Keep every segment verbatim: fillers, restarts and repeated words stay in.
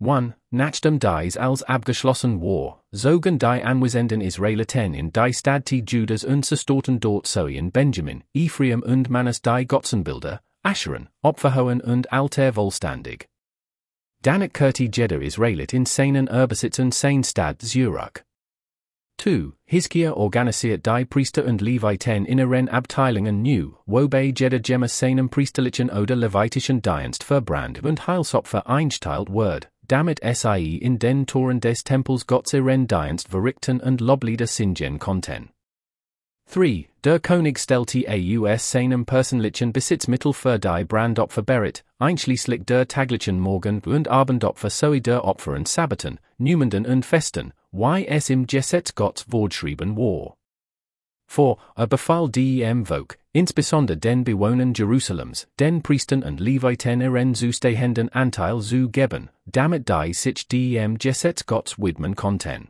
one. Nachdem dies als abgeschlossen war, zogen die anwesenden Israeliten in die Stadt Judas und zerstörten dort Zoe in Benjamin, Ephraim und Manas die Götzenbilder, Ascheren, Opferhohen und Alter vollständig. Danach kehrte jeder Israelit in seinen Erbesitz und sein Stadt zurück. two. Hiskia organisiert die Priester und Leviten in ihren Abteilungen neu, wobei jeder Gemma seinem priesterlichen oder levitischen Dienst für Brand- und Heilsopfer eingeteilt wird, damit sie in den Toren des Tempels Gottes ihren Dienst verrichten und Loblieder singen konnten. three. Der König stellte aus seinem persönlichen Besitzmittel für die Brandopfer bereit, einschließlich der täglichen Morgen- und Abendopfer sowie der Opfer und Sabbaten, Neumanden und Festen, wie es im Gesetz Gottes vorgeschrieben war. four. Er befahl dem Volk, insbesondere den Bewohnern Jerusalems, den Priestern und Leviten ihren zustehenden Anteil zu geben, damit die sich dem Gesetz Gottes widmen konnten.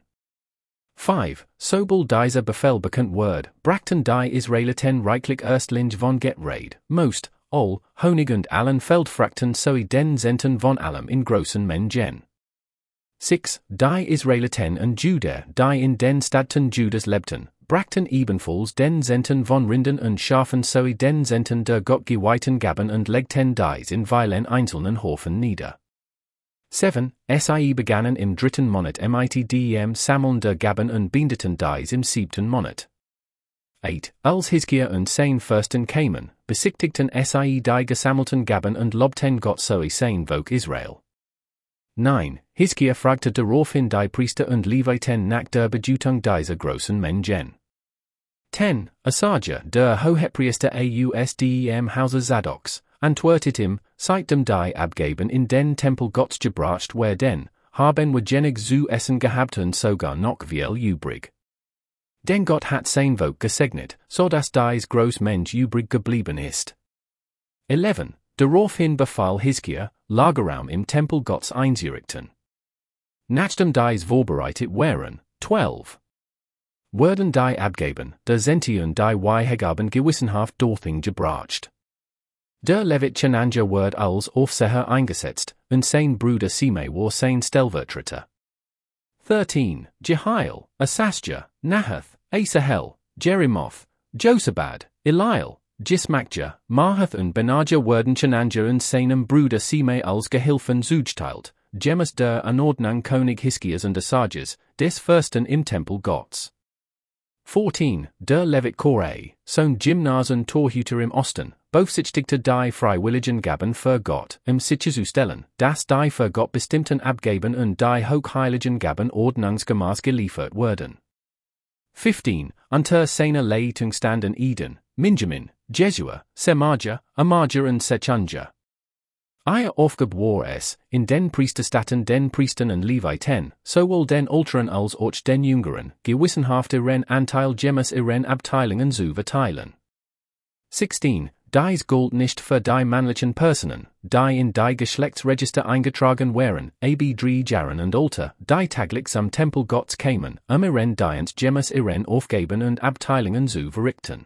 five. Sobald dieser Befehl bekannt wird, brachten die Israeliten reichlich Erstlinge von Getreide, Most, All, Honig und allen Feldfrüchten sowie den Zehnten von allem in großen Mengen. six. Die Israeliten und Juda, die in den Städten Judas lebten, brachten ebenfalls den Zehnten von Rindern und Schafen sowie den Zehnten der Gottgeweihten Gaben und legten dies in vielen einzelnen Hofen nieder. seven. Sie begannen im dritten Monat mit dem Sammeln der Gaben und beendeten dies im siebten Monat. eight. Als Hiskia und sein Fürsten kamen, besichtigten sie die gesammelten Gaben und lobten Gott sowie sein Volk Israel. nine. Hiskia fragte daraufhin die Priester und Leviten nach der Bedeutung dieser großen Mengen. ten. Asaja, der Hohepriester aus dem Hause Zadoks, antwortet ihm, seitdem die Abgaben in den Tempel Gottes gebracht werden, haben wir genug zu essen gehabt und sogar noch viel übrig. Denn Gott hat sein Volk gesegnet, so dass dies groß Mensch übrig geblieben ist. eleven. Daraufhin befahl Hiskia, Lagerraum im Tempel Gottes einzurichten. Nachdem dies vorbereitet waren, twelve. Wurden die Abgaben, der Zehnte und die Weihegaben gewissenhaft dorthin gebracht. Der Levit Chenanja wird als Aufseher eingesetzt, und sein Bruder Simei war sein Stellvertreter. thirteen. Jehiel, Asasja, Nahath, Asahel, Jerimoth, Josabad, Eliel, Jismakja, Mahath und Benaja wurden Chenanja und seinem Bruder Simei als Gehilfen zugeteilt, gemäß der Anordnung König Hiskias und Asajas, des Fürsten im Tempel Gottes. fourteen. Der Levit Korah, Sohn Jimnas und Torhüter im Osten, beaufsichtigte die freiwilligen Gaben für Gott, um sicherzustellen, dass die für Gott bestimmten Abgaben und die hochheiligen Gaben ordnungsgemäß geliefert wurden. fifteen. Unter seiner Leitung standen Eden, Minjamin, Jesua, Semaja, Amaja und Sechanja. Ihr Aufgabe war es, in den Priesterstatten den Priestern und Leviten, sowohl den Älteren als auch den Jüngeren, gewissenhaft ihren Anteil gemäß ihren Abteilungen zu verteilen. sixteen. Dies gilt nicht für die männlichen Personen, die in die Geschlechtsregister eingetragen waren, ab drei Jahren und älter, die täglich zum Tempel Gottes kamen, um ihren Dienst gemäß ihren Aufgaben und Abteilungen zu verrichten.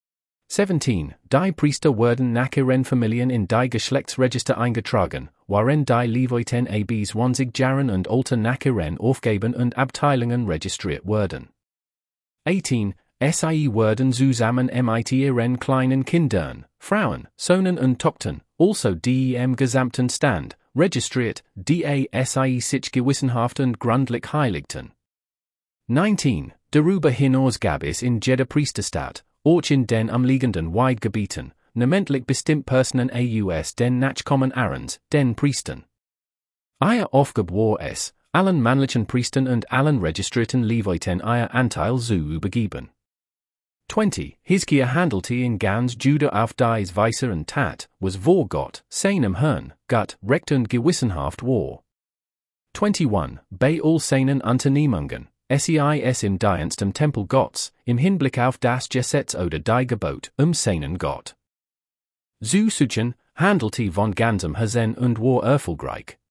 seventeen. Die Priester wurden nach ihren Familien in die Geschlechtsregister eingetragen, waren die Leviten ab zwanzig Jahren und älter nach ihren Aufgaben und Abteilungen registriert wurden. eighteen. Sie wurden zusammen mit ihren kleinen Kindern, Frauen, Söhnen und Tochtern, also die im gesamten Stand, registriert, die sie sich gewissenhaft und gründlich heiligten. nineteen. Darüber hinaus gab es in jeder Priesterstadt, auch in den umliegenden Weidgebieten, namentlich bestimmt Personen aus den Nachkommen Aarons, den Priestern. Ihr Aufgabe war es, allen männlichen Priestern und allen registrierten Leviten ihr Anteil zu übergeben. twenty. Hiskia handelte in ganz Juda auf dies Weise und tat, was vor Gott, seinem Herrn, Gott, recht und gewissenhaft war. twenty-one. Bei all seinen Unternehmungen, seis im Dienst im Tempel Gottes, im Hinblick auf das Gesetz oder die Gebot, um seinen Gott zu suchen, handelte von ganzem Herzen und war erfolgreich.